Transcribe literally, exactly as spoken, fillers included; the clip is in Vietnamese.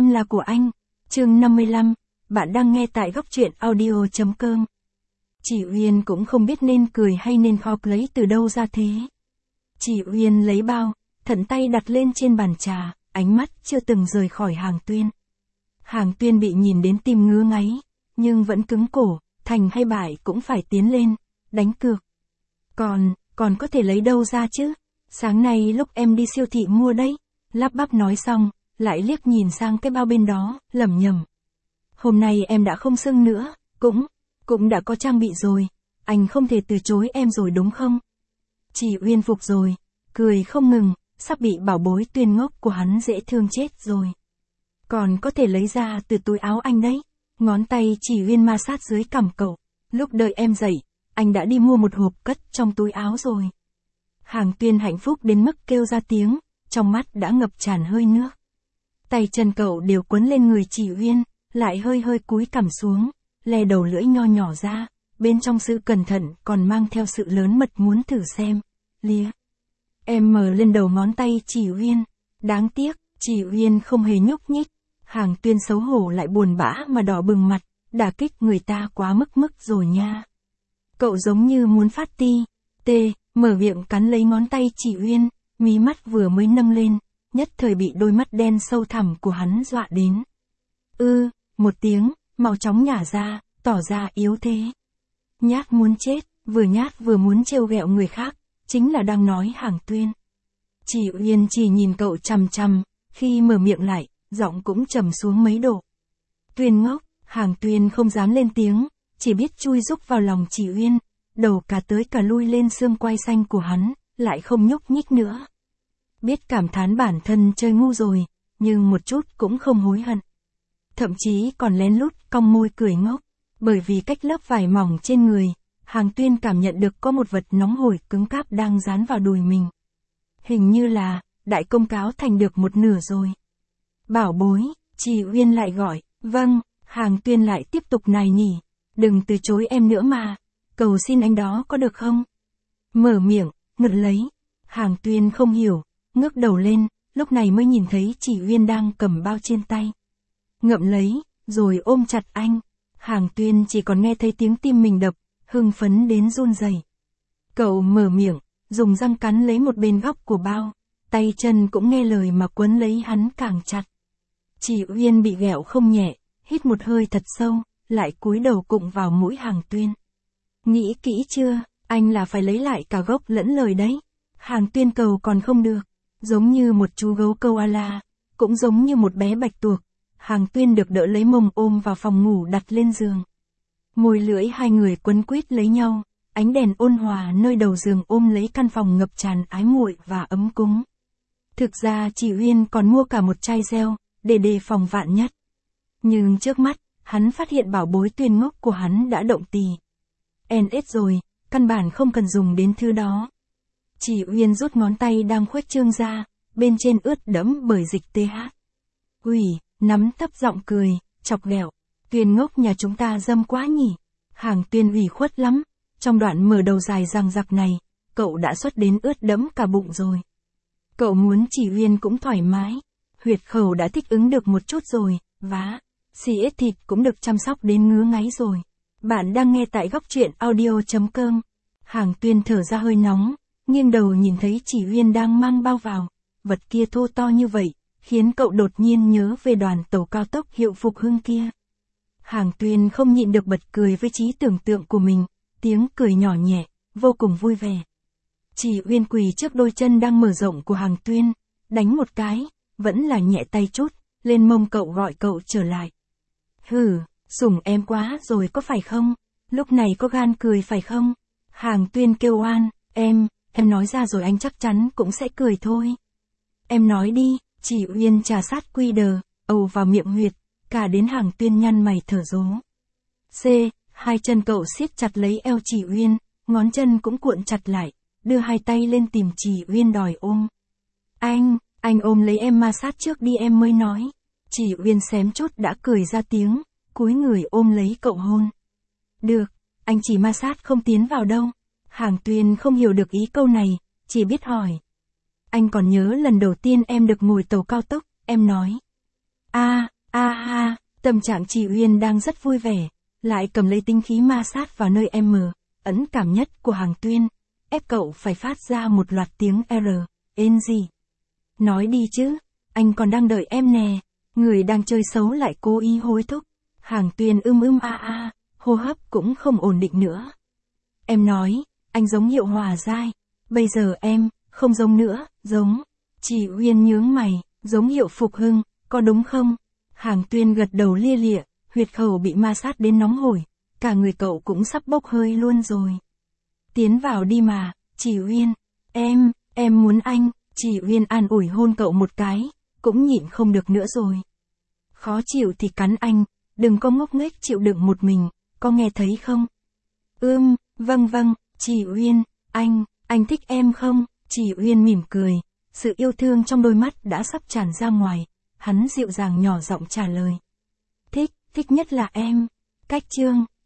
em là của anh. Chương năm mươi lăm, bạn đang nghe tại góc truyện audio chấm com. Chị Uyên cũng không biết nên cười hay nên khóc lấy từ đâu ra thế. Chị Uyên lấy bao, thận tay đặt lên trên bàn trà, ánh mắt chưa từng rời khỏi Hàng Tuyên. Hàng Tuyên bị nhìn đến tim ngứa ngáy, nhưng vẫn cứng cổ, thành hay bại cũng phải tiến lên, đánh cược. Còn, còn có thể lấy đâu ra chứ? Sáng nay lúc em đi siêu thị mua đấy. Lắp bắp nói xong, lại liếc nhìn sang cái bao bên đó, lẩm nhẩm. Hôm nay em đã không sưng nữa, cũng, cũng đã có trang bị rồi, anh không thể từ chối em rồi đúng không? Chị Uyên phục rồi, cười không ngừng, sắp bị bảo bối Tuyên ngốc của hắn dễ thương chết rồi. Còn có thể lấy ra từ túi áo anh đấy. Ngón tay chị Uyên ma sát dưới cằm cậu. Lúc đợi em dậy, anh đã đi mua một hộp cất trong túi áo rồi. Hàng Tuyên hạnh phúc đến mức kêu ra tiếng, trong mắt đã ngập tràn hơi nước. Tay chân cậu đều quấn lên người chị Uyên, lại hơi hơi cúi cằm xuống, lè đầu lưỡi nho nhỏ ra, bên trong sự cẩn thận còn mang theo sự lớn mật muốn thử xem. Lia. Em mở lên đầu ngón tay chị Uyên. Đáng tiếc, chị Uyên không hề nhúc nhích. Hàng Tuyên xấu hổ lại buồn bã mà đỏ bừng mặt, đả kích người ta quá mức mức rồi nha. Cậu giống như muốn phát ti, tê, mở miệng cắn lấy ngón tay chị Uyên, mí mắt vừa mới nâng lên, nhất thời bị đôi mắt đen sâu thẳm của hắn dọa đến. Ư, một tiếng, mau chóng nhả ra, tỏ ra yếu thế. Nhát muốn chết, vừa nhát vừa muốn trêu ghẹo người khác, chính là đang nói Hàng Tuyên. Chị Uyên chỉ nhìn cậu chằm chằm, khi mở miệng lại, giọng cũng trầm xuống mấy độ. Tuyên ngốc, Hàng Tuyên không dám lên tiếng, chỉ biết chui rúc vào lòng chị Uyên, đầu cả tới cả lui lên xương quai xanh của hắn, lại không nhúc nhích nữa. Biết cảm thán bản thân chơi ngu rồi, nhưng một chút cũng không hối hận. Thậm chí còn lén lút cong môi cười ngốc, bởi vì cách lớp vải mỏng trên người, Hàng Tuyên cảm nhận được có một vật nóng hổi cứng cáp đang dán vào đùi mình. Hình như là, đại công cáo thành được một nửa rồi. Bảo bối, chị Uyên lại gọi, vâng, Hàng Tuyên lại tiếp tục nài nỉ, đừng từ chối em nữa mà, cầu xin anh đó có được không? Mở miệng, ngực lấy, Hàng Tuyên không hiểu, ngước đầu lên, lúc này mới nhìn thấy chị Uyên đang cầm bao trên tay. Ngậm lấy, rồi ôm chặt anh, Hàng Tuyên chỉ còn nghe thấy tiếng tim mình đập, hưng phấn đến run rẩy. Cậu mở miệng, dùng răng cắn lấy một bên góc của bao, tay chân cũng nghe lời mà quấn lấy hắn càng chặt. Chị Uyên bị ghẹo không nhẹ, hít một hơi thật sâu, lại cúi đầu cụng vào mũi Hàng Tuyên. Nghĩ kỹ chưa, anh là phải lấy lại cả gốc lẫn lời đấy. Hàng Tuyên cầu còn không được, giống như một chú gấu câu a-la, cũng giống như một bé bạch tuộc. Hàng Tuyên được đỡ lấy mông ôm vào phòng ngủ đặt lên giường. Môi lưỡi hai người quấn quýt lấy nhau, ánh đèn ôn hòa nơi đầu giường ôm lấy căn phòng ngập tràn ái muội và ấm cúng. Thực ra chị Uyên còn mua cả một chai gel, để đề phòng vạn nhất. Nhưng trước mắt, hắn phát hiện bảo bối Tuyên ngốc của hắn đã động tì. En ết rồi, căn bản không cần dùng đến thứ đó. Chị Uyên rút ngón tay đang khuếch trương ra, bên trên ướt đẫm bởi dịch tê hát. Ủy, nắm thấp giọng cười, chọc ghẹo. Tuyên ngốc nhà chúng ta dâm quá nhỉ. Hàng Tuyên ủy khuất lắm, trong đoạn mở đầu dài dằng dặc này, cậu đã xuất đến ướt đẫm cả bụng rồi. Cậu muốn chị Uyên cũng thoải mái. Huyệt khẩu đã thích ứng được một chút rồi, vá, xì ít thịt cũng được chăm sóc đến ngứa ngáy rồi. Bạn đang nghe tại góc truyện audio chấm com. Hàng Tuyên thở ra hơi nóng, nghiêng đầu nhìn thấy chị Uyên đang mang bao vào. Vật kia thô to như vậy, khiến cậu đột nhiên nhớ về đoàn tàu cao tốc hiệu Phục Hưng kia. Hàng Tuyên không nhịn được bật cười với trí tưởng tượng của mình, tiếng cười nhỏ nhẹ, vô cùng vui vẻ. Chị Uyên quỳ trước đôi chân đang mở rộng của Hàng Tuyên, đánh một cái, vẫn là nhẹ tay chút, lên mông cậu gọi cậu trở lại. Hừ, sủng em quá rồi có phải không? Lúc này có gan cười phải không? Hàng Tuyên kêu oan, em, em nói ra rồi anh chắc chắn cũng sẽ cười thôi. Em nói đi, chị Uyên trà sát quy đờ, ầu vào miệng huyệt, cả đến Hàng Tuyên nhăn mày thở dố. C, hai chân cậu siết chặt lấy eo chị Uyên, ngón chân cũng cuộn chặt lại, đưa hai tay lên tìm chị Uyên đòi ôm. Anh, anh ôm lấy em ma sát trước đi em mới nói. Chị Uyên xém chút đã cười ra tiếng, cúi người ôm lấy cậu hôn. Được, anh chỉ ma sát không tiến vào đâu. Hàng Tuyên không hiểu được ý câu này, chỉ biết hỏi. Anh còn nhớ lần đầu tiên em được ngồi tàu cao tốc, em nói. À, A ha, tâm trạng chị Uyên đang rất vui vẻ, lại cầm lấy tinh khí ma sát vào nơi M, ấn cảm nhất của Hàng Tuyên, ép cậu phải phát ra một loạt tiếng R, ên gì. Nói đi chứ, anh còn đang đợi em nè, người đang chơi xấu lại cố ý hối thúc. Hàng Tuyên ưm ưm a a, hô hấp cũng không ổn định nữa. Em nói, anh giống Hiệu Hòa Giai, bây giờ em, không giống nữa, giống. Chị Uyên nhướng mày, giống Hiệu Phục Hưng, có đúng không? Hàng Tuyên gật đầu lia lịa, huyệt khẩu bị ma sát đến nóng hổi, cả người cậu cũng sắp bốc hơi luôn rồi. Tiến vào đi mà, chị Uyên, em, em muốn anh, chị Uyên an ủi hôn cậu một cái, cũng nhịn không được nữa rồi. Khó chịu thì cắn anh, đừng có ngốc nghếch chịu đựng một mình, có nghe thấy không? Ưm, vâng vâng, chị Uyên, anh, anh thích em không? Chị Uyên mỉm cười, sự yêu thương trong đôi mắt đã sắp tràn ra ngoài, hắn dịu dàng nhỏ giọng trả lời. Thích, thích nhất là em. Cách chương